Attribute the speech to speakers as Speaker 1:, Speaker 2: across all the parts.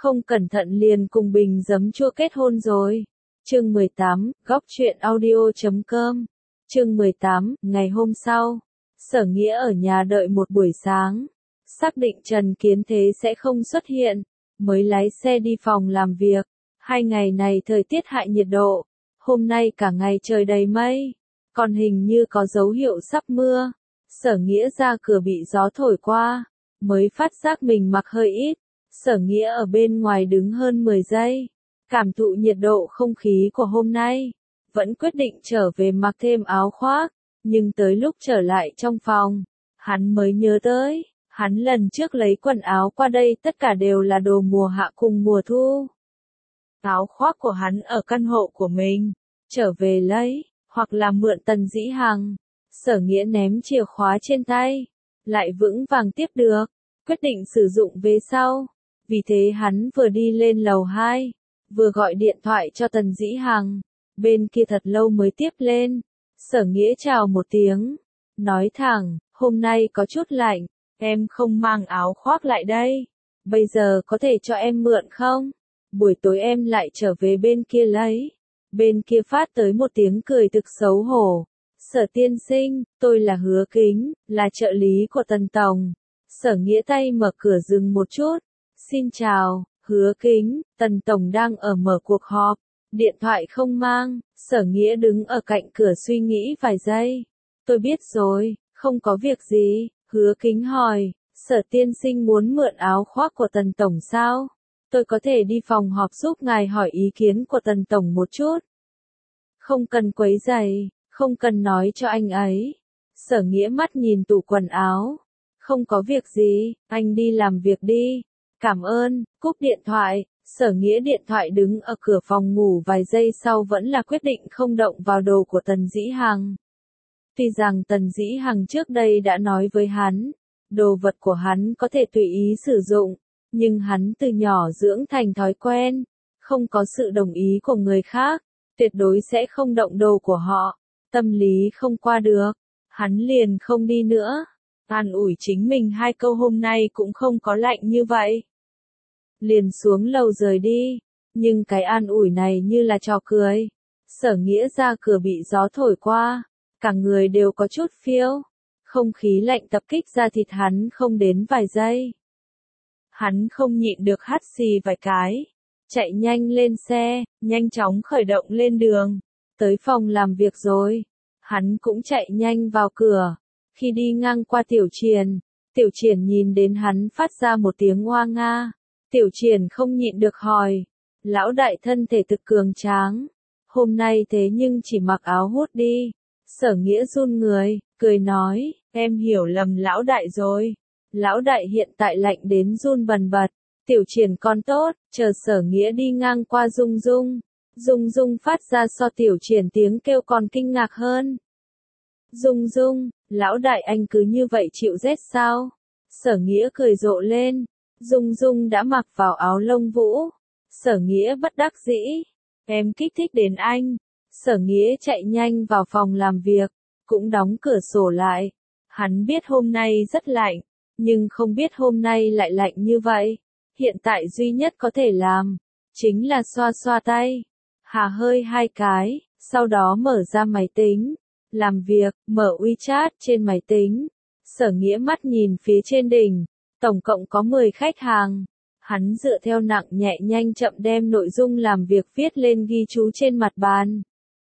Speaker 1: không cẩn thận liền cùng bình giấm chua kết hôn rồi. Chương 18, góc truyện audio.com. Chương 18, ngày hôm sau, Sở Nghĩa ở nhà đợi một buổi sáng, xác định Trần Kiến Thế sẽ không xuất hiện, mới lái xe đi phòng làm việc. 2 ngày này thời tiết hại nhiệt độ, hôm nay cả ngày trời đầy mây, còn hình như có dấu hiệu sắp mưa. Sở Nghĩa ra cửa bị gió thổi qua, mới phát giác mình mặc hơi ít. Sở Nghĩa ở bên ngoài đứng hơn 10 giây, cảm thụ nhiệt độ không khí của hôm nay, vẫn quyết định trở về mặc thêm áo khoác, nhưng tới lúc trở lại trong phòng, hắn mới nhớ tới, hắn lần trước lấy quần áo qua đây tất cả đều là đồ mùa hạ cùng mùa thu. Áo khoác của hắn ở căn hộ của mình, trở về lấy, hoặc là mượn Tần Dĩ Hằng. Sở Nghĩa ném chìa khóa trên tay, lại vững vàng tiếp được, quyết định sử dụng về sau. Vì thế hắn vừa đi lên lầu 2, vừa gọi điện thoại cho Tần Dĩ Hằng, bên kia thật lâu mới tiếp lên. Sở Nghĩa chào một tiếng, nói thẳng, hôm nay có chút lạnh, em không mang áo khoác lại đây, bây giờ có thể cho em mượn không? Buổi tối em lại trở về bên kia lấy. Bên kia phát tới một tiếng cười thực xấu hổ. Sở tiên sinh, tôi là Hứa Kính, là trợ lý của Tần Tổng. Sở Nghĩa tay mở cửa dừng một chút. Xin chào, Hứa Kính, Tần Tổng đang ở mở cuộc họp, điện thoại không mang. Sở Nghĩa đứng ở cạnh cửa suy nghĩ vài giây. Tôi biết rồi, không có việc gì. Hứa Kính hỏi, Sở tiên sinh muốn mượn áo khoác của Tần Tổng sao? Tôi có thể đi phòng họp giúp ngài hỏi ý kiến của Tần Tổng một chút. Không cần quấy rầy, không cần nói cho anh ấy. Sở Nghĩa mắt nhìn tủ quần áo. Không có việc gì, anh đi làm việc đi. Cảm ơn, cúp điện thoại. Sở Nghĩa điện thoại đứng ở cửa phòng ngủ vài giây sau vẫn là quyết định không động vào đồ của Tần Dĩ Hằng. Tuy rằng Tần Dĩ Hằng trước đây đã nói với hắn, đồ vật của hắn có thể tùy ý sử dụng, nhưng hắn từ nhỏ dưỡng thành thói quen, không có sự đồng ý của người khác, tuyệt đối sẽ không động đồ của họ. Tâm lý không qua được, hắn liền không đi nữa. An ủi chính mình 2 câu hôm nay cũng không có lạnh như vậy. Liền xuống lầu rời đi, nhưng cái an ủi này như là trò cười. Sở Nghĩa ra cửa bị gió thổi qua, cả người đều có chút phiêu. Không khí lạnh tập kích ra thịt hắn không đến vài giây. Hắn không nhịn được hắt xì vài cái, chạy nhanh lên xe, nhanh chóng khởi động lên đường. Tới phòng làm việc rồi, hắn cũng chạy nhanh vào cửa. Khi đi ngang qua Tiểu Triển nhìn đến hắn phát ra một tiếng ngoa nga. Tiểu Triển không nhịn được hỏi, lão đại thân thể thực cường tráng, hôm nay thế nhưng chỉ mặc áo hút đi. Sở Nghĩa run người, cười nói, em hiểu lầm lão đại rồi. Lão đại hiện tại lạnh đến run bần bật. Tiểu Triển con tốt, chờ Sở Nghĩa đi ngang qua Dung Dung. Dung Dung phát ra so Tiểu Triển tiếng kêu còn kinh ngạc hơn. Dung Dung, lão đại anh cứ như vậy chịu rét sao? Sở Nghĩa cười rộ lên. Dung Dung đã mặc vào áo lông vũ. Sở Nghĩa bất đắc dĩ. Em kích thích đến anh. Sở Nghĩa chạy nhanh vào phòng làm việc, cũng đóng cửa sổ lại. Hắn biết hôm nay rất lạnh, nhưng không biết hôm nay lại lạnh như vậy. Hiện tại duy nhất có thể làm, chính là xoa xoa tay, hà hơi 2 cái, sau đó mở ra máy tính, làm việc, mở WeChat trên máy tính. Sở Nghĩa mắt nhìn phía trên đỉnh, tổng cộng có 10 khách hàng. Hắn dựa theo nặng nhẹ nhanh chậm đem nội dung làm việc viết lên ghi chú trên mặt bàn.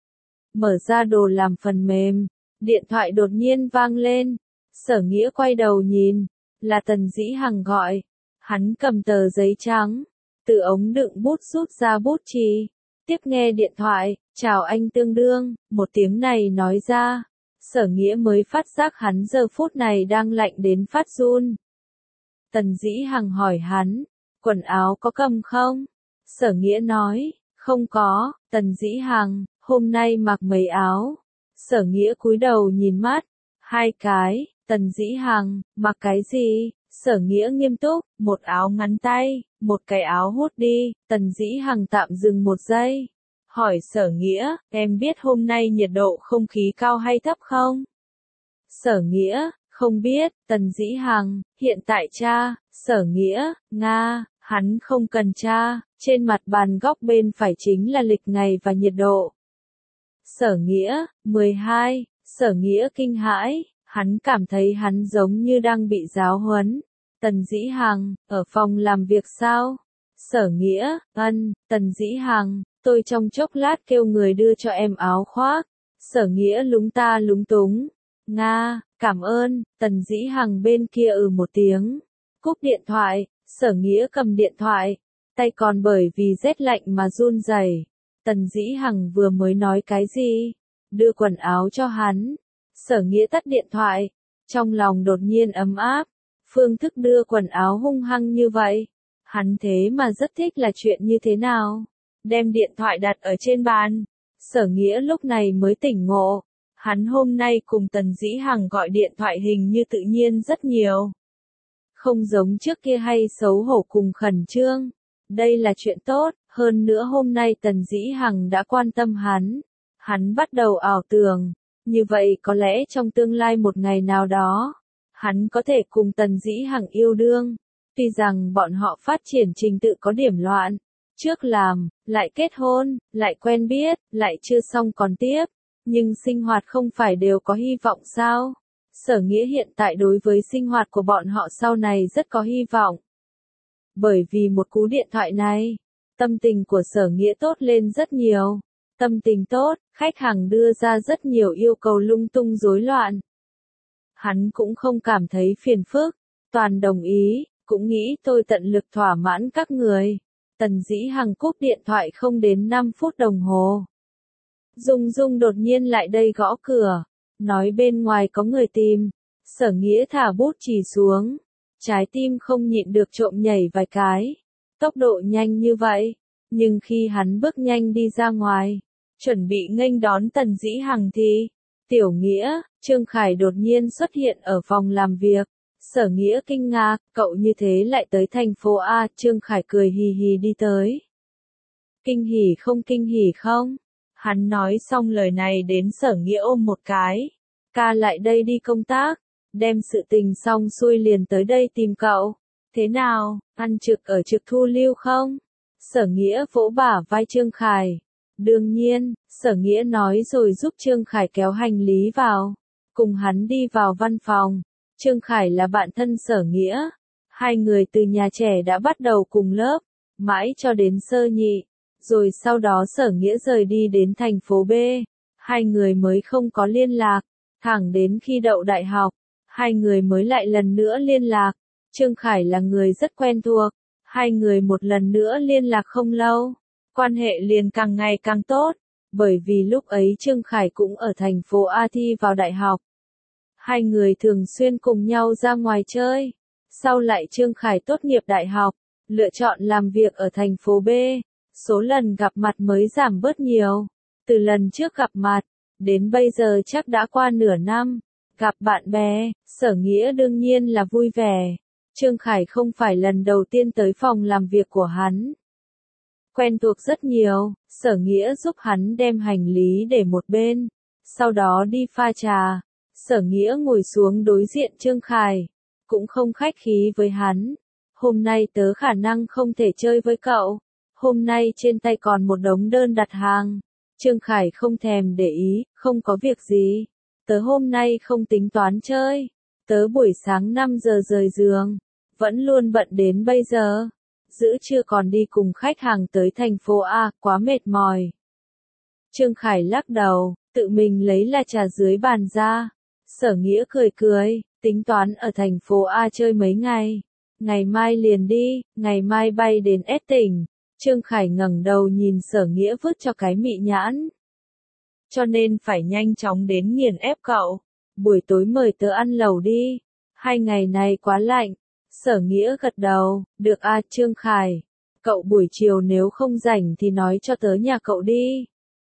Speaker 1: Mở ra đồ làm phần mềm, điện thoại đột nhiên vang lên. Sở Nghĩa quay đầu nhìn, là Tần Dĩ Hằng gọi. Hắn cầm tờ giấy trắng, từ ống đựng bút rút ra bút chì, tiếp nghe điện thoại, chào anh tương đương, một tiếng này nói ra. Sở Nghĩa mới phát giác hắn giờ phút này đang lạnh đến phát run. Tần Dĩ Hằng hỏi hắn, quần áo có cầm không? Sở Nghĩa nói, không có. Tần Dĩ Hằng, hôm nay mặc mấy áo? Sở Nghĩa cúi đầu nhìn mắt, 2 cái. Tần Dĩ Hằng, mặc cái gì? Sở Nghĩa nghiêm túc, một áo ngắn tay, một cái áo hút đi. Tần Dĩ Hằng tạm dừng một giây, hỏi Sở Nghĩa, em biết hôm nay nhiệt độ không khí cao hay thấp không? Sở Nghĩa, không biết. Tần Dĩ Hằng, hiện tại cha. Sở Nghĩa, Nga, Hắn không cần tra, trên mặt bàn góc bên phải chính là lịch ngày và nhiệt độ. Sở Nghĩa, 12, Sở Nghĩa kinh hãi, hắn cảm thấy hắn giống như đang bị giáo huấn. Tần Dĩ Hằng, ở phòng làm việc sao? Sở Nghĩa, Tần Dĩ Hằng, tôi trong chốc lát kêu người đưa cho em áo khoác. Sở Nghĩa lúng ta lúng túng. Nga, cảm ơn, Tần Dĩ Hằng bên kia một tiếng. Cúp điện thoại, Sở Nghĩa cầm điện thoại, tay còn bởi vì rét lạnh mà run rẩy. Tần Dĩ Hằng vừa mới nói cái gì? Đưa quần áo cho hắn. Sở Nghĩa tắt điện thoại, trong lòng đột nhiên ấm áp. Phương thức đưa quần áo hung hăng như vậy, hắn thế mà rất thích là chuyện như thế nào? Đem điện thoại đặt ở trên bàn. Sở Nghĩa lúc này mới tỉnh ngộ. Hắn hôm nay cùng Tần Dĩ Hằng gọi điện thoại hình như tự nhiên rất nhiều. Không giống trước kia hay xấu hổ cùng khẩn trương. Đây là chuyện tốt, hơn nữa hôm nay Tần Dĩ Hằng đã quan tâm hắn. Hắn bắt đầu ảo tưởng, như vậy có lẽ trong tương lai một ngày nào đó, hắn có thể cùng Tần Dĩ Hằng yêu đương. Tuy rằng bọn họ phát triển trình tự có điểm loạn, trước làm, lại kết hôn, lại quen biết, lại chưa xong còn tiếp, nhưng sinh hoạt không phải đều có hy vọng sao? Sở Nghĩa hiện tại đối với sinh hoạt của bọn họ sau này rất có hy vọng. Bởi vì một cú điện thoại này, tâm tình của Sở Nghĩa tốt lên rất nhiều. Tâm tình tốt, khách hàng đưa ra rất nhiều yêu cầu lung tung rối loạn. Hắn cũng không cảm thấy phiền phức, toàn đồng ý, cũng nghĩ tôi tận lực thỏa mãn các người. Tần Dĩ Hằng cúp điện thoại không đến 5 phút đồng hồ. Dung Dung đột nhiên lại đây gõ cửa, nói bên ngoài có người tìm. Sở Nghĩa thả bút chì xuống, trái tim không nhịn được trộm nhảy vài cái. Tốc độ nhanh như vậy, nhưng khi hắn bước nhanh đi ra ngoài, chuẩn bị nghênh đón Tần Dĩ Hằng thì, Tiểu Nghĩa, Trương Khải đột nhiên xuất hiện ở phòng làm việc. Sở Nghĩa kinh ngạc, cậu như thế lại tới thành phố A, Trương Khải cười hì hì đi tới. Kinh hỉ không? Hắn nói xong lời này đến Sở Nghĩa ôm một cái. Ca lại đây đi công tác, đem sự tình xong xuôi liền tới đây tìm cậu. Thế nào, ăn trực ở trực thu lưu không? Sở Nghĩa vỗ bả vai Trương Khải. Đương nhiên, Sở Nghĩa nói rồi giúp Trương Khải kéo hành lý vào. Cùng hắn đi vào văn phòng. Trương Khải là bạn thân Sở Nghĩa. Hai người từ nhà trẻ đã bắt đầu cùng lớp, mãi cho đến sơ nhị. Rồi sau đó Sở Nghĩa rời đi đến thành phố B. Hai người mới không có liên lạc. Thẳng đến khi đậu đại học, hai người mới lại lần nữa liên lạc. Trương Khải là người rất quen thuộc. Hai người một lần nữa liên lạc không lâu. Quan hệ liền càng ngày càng tốt. Bởi vì lúc ấy Trương Khải cũng ở thành phố A thi vào đại học. Hai người thường xuyên cùng nhau ra ngoài chơi. Sau lại Trương Khải tốt nghiệp đại học, lựa chọn làm việc ở thành phố B. Số lần gặp mặt mới giảm bớt nhiều. Từ lần trước gặp mặt, đến bây giờ chắc đã qua nửa năm. Gặp bạn bè, Sở Nghĩa đương nhiên là vui vẻ. Trương Khải không phải lần đầu tiên tới phòng làm việc của hắn. Quen thuộc rất nhiều, Sở Nghĩa giúp hắn đem hành lý để một bên. Sau đó đi pha trà. Sở Nghĩa ngồi xuống đối diện Trương Khải. Cũng không khách khí với hắn. Hôm nay tớ khả năng không thể chơi với cậu. Hôm nay trên tay còn một đống đơn đặt hàng. Trương Khải không thèm để ý, không có việc gì. Tớ hôm nay không tính toán chơi. Tớ buổi sáng 5 giờ rời giường. Vẫn luôn bận đến bây giờ. Giữa trưa còn đi cùng khách hàng tới thành phố A, quá mệt mỏi. Trương Khải lắc đầu, tự mình lấy là trà dưới bàn ra. Sở Nghĩa cười cười, tính toán ở thành phố A chơi mấy ngày. Ngày mai liền đi, ngày mai bay đến S tỉnh. Trương Khải ngẩng đầu nhìn Sở Nghĩa vứt cho cái mị nhãn. Cho nên phải nhanh chóng đến nghiền ép cậu. Buổi tối mời tớ ăn lẩu đi. 2 ngày này quá lạnh. Sở Nghĩa gật đầu, được a Trương Khải. Cậu buổi chiều nếu không rảnh thì nói cho tớ nhà cậu đi.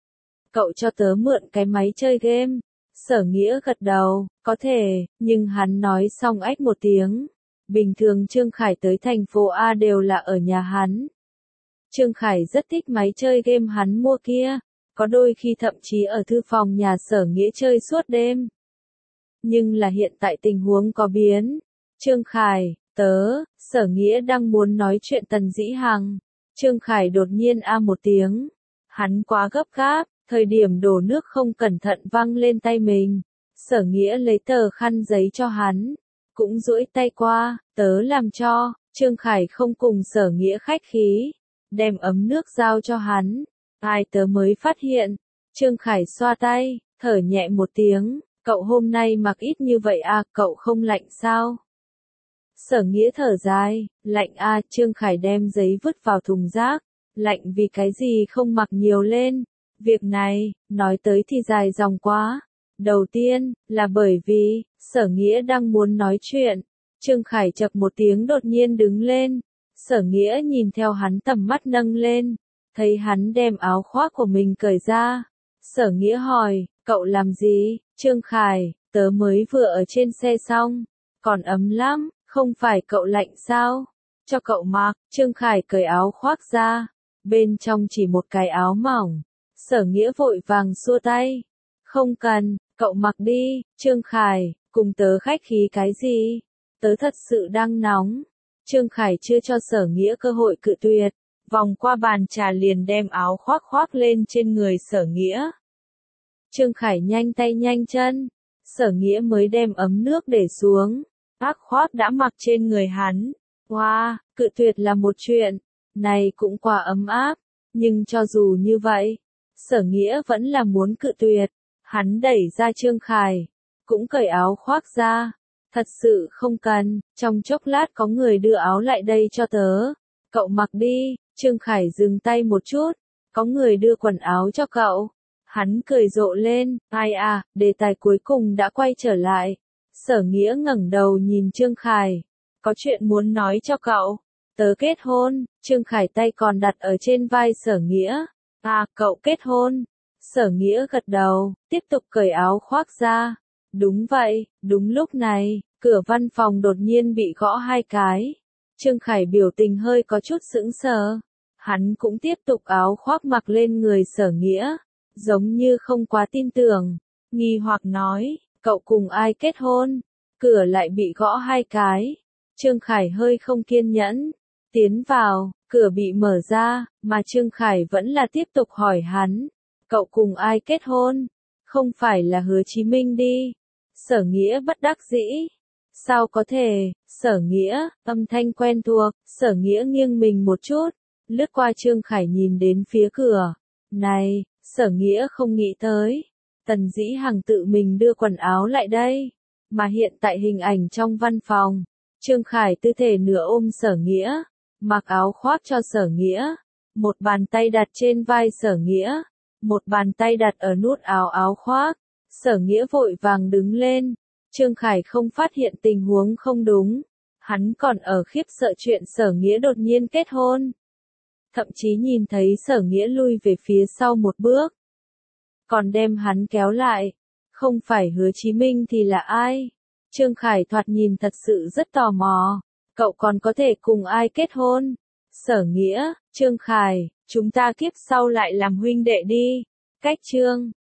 Speaker 1: Cậu cho tớ mượn cái máy chơi game. Sở Nghĩa gật đầu, có thể, nhưng hắn nói xong ách một tiếng. Bình thường Trương Khải tới thành phố A đều là ở nhà hắn. Trương Khải rất thích máy chơi game hắn mua kia, có đôi khi thậm chí ở thư phòng nhà Sở Nghĩa chơi suốt đêm. Nhưng là hiện tại tình huống có biến. Trương Khải, Sở Nghĩa đang muốn nói chuyện Tần Dĩ Hằng. Trương Khải đột nhiên a một tiếng. Hắn quá gấp gáp, thời điểm đổ nước không cẩn thận văng lên tay mình. Sở Nghĩa lấy tờ khăn giấy cho hắn. Cũng duỗi tay qua, tớ làm cho. Trương Khải không cùng Sở Nghĩa khách khí. Đem ấm nước giao cho hắn. Ai tớ mới phát hiện. Trương Khải xoa tay, thở nhẹ một tiếng. Cậu hôm nay mặc ít như vậy à, cậu không lạnh sao? Sở Nghĩa thở dài, lạnh à, Trương Khải đem giấy vứt vào thùng rác. Lạnh vì cái gì không mặc nhiều lên. Việc này, nói tới thì dài dòng quá. Đầu tiên, là bởi vì, Sở Nghĩa đang muốn nói chuyện. Trương Khải chập một tiếng đột nhiên đứng lên. Sở Nghĩa nhìn theo hắn tầm mắt nâng lên. Thấy hắn đem áo khoác của mình cởi ra. Sở Nghĩa hỏi, cậu làm gì? Trương Khải, tớ mới vừa ở trên xe xong. Còn ấm lắm, không phải cậu lạnh sao? Cho cậu mặc. Trương Khải cởi áo khoác ra. Bên trong chỉ một cái áo mỏng. Sở Nghĩa vội vàng xua tay. Không cần, cậu mặc đi. Trương Khải, cùng tớ khách khí cái gì? Tớ thật sự đang nóng. Trương Khải chưa cho Sở Nghĩa cơ hội cự tuyệt. Vòng qua bàn trà liền đem áo khoác khoác lên trên người Sở Nghĩa. Trương Khải nhanh tay nhanh chân. Sở Nghĩa mới đem ấm nước để xuống. Áo khoác đã mặc trên người hắn. Wow, cự tuyệt là một chuyện. Này cũng quá ấm áp. Nhưng cho dù như vậy, Sở Nghĩa vẫn là muốn cự tuyệt. Hắn đẩy ra Trương Khải. Cũng cởi áo khoác ra. Thật sự không cần, trong chốc lát có người đưa áo lại đây cho tớ. Cậu mặc đi. Trương Khải dừng tay một chút. Có người đưa quần áo cho cậu. Hắn cười rộ lên. Ai à, đề tài cuối cùng đã quay trở lại. Sở Nghĩa ngẩng đầu nhìn Trương Khải. Có chuyện muốn nói cho cậu. Tớ kết hôn. Trương Khải tay còn đặt ở trên vai Sở Nghĩa. À, cậu kết hôn. Sở Nghĩa gật đầu, tiếp tục cởi áo khoác ra. Đúng vậy, đúng lúc này, cửa văn phòng đột nhiên bị gõ 2 cái. Trương Khải biểu tình hơi có chút sững sờ. Hắn cũng tiếp tục áo khoác mặc lên người Sở Nghĩa. Giống như không quá tin tưởng. Nghi hoặc nói, cậu cùng ai kết hôn? Cửa lại bị gõ 2 cái. Trương Khải hơi không kiên nhẫn. Tiến vào, cửa bị mở ra, mà Trương Khải vẫn là tiếp tục hỏi hắn. Cậu cùng ai kết hôn? Không phải là Hứa Chí Minh đi. Sở Nghĩa bất đắc dĩ. Sao có thể? Sở Nghĩa, âm thanh quen thuộc. Sở Nghĩa nghiêng mình một chút. Lướt qua Trương Khải nhìn đến phía cửa. Này, Sở Nghĩa không nghĩ tới. Tần Dĩ Hằng tự mình đưa quần áo lại đây. Mà hiện tại hình ảnh trong văn phòng. Trương Khải tư thể nửa ôm Sở Nghĩa. Mặc áo khoác cho Sở Nghĩa. Một bàn tay đặt trên vai Sở Nghĩa. Một bàn tay đặt ở nút áo khoác. Sở Nghĩa vội vàng đứng lên. Trương Khải không phát hiện tình huống không đúng. Hắn còn ở khiếp sợ chuyện Sở Nghĩa đột nhiên kết hôn. Thậm chí nhìn thấy Sở Nghĩa lui về phía sau một bước. Còn đem hắn kéo lại. Không phải Hứa Chí Minh thì là ai? Trương Khải thoạt nhìn thật sự rất tò mò. Cậu còn có thể cùng ai kết hôn? Sở Nghĩa, Trương Khải, chúng ta kiếp sau lại làm huynh đệ đi. Cách chương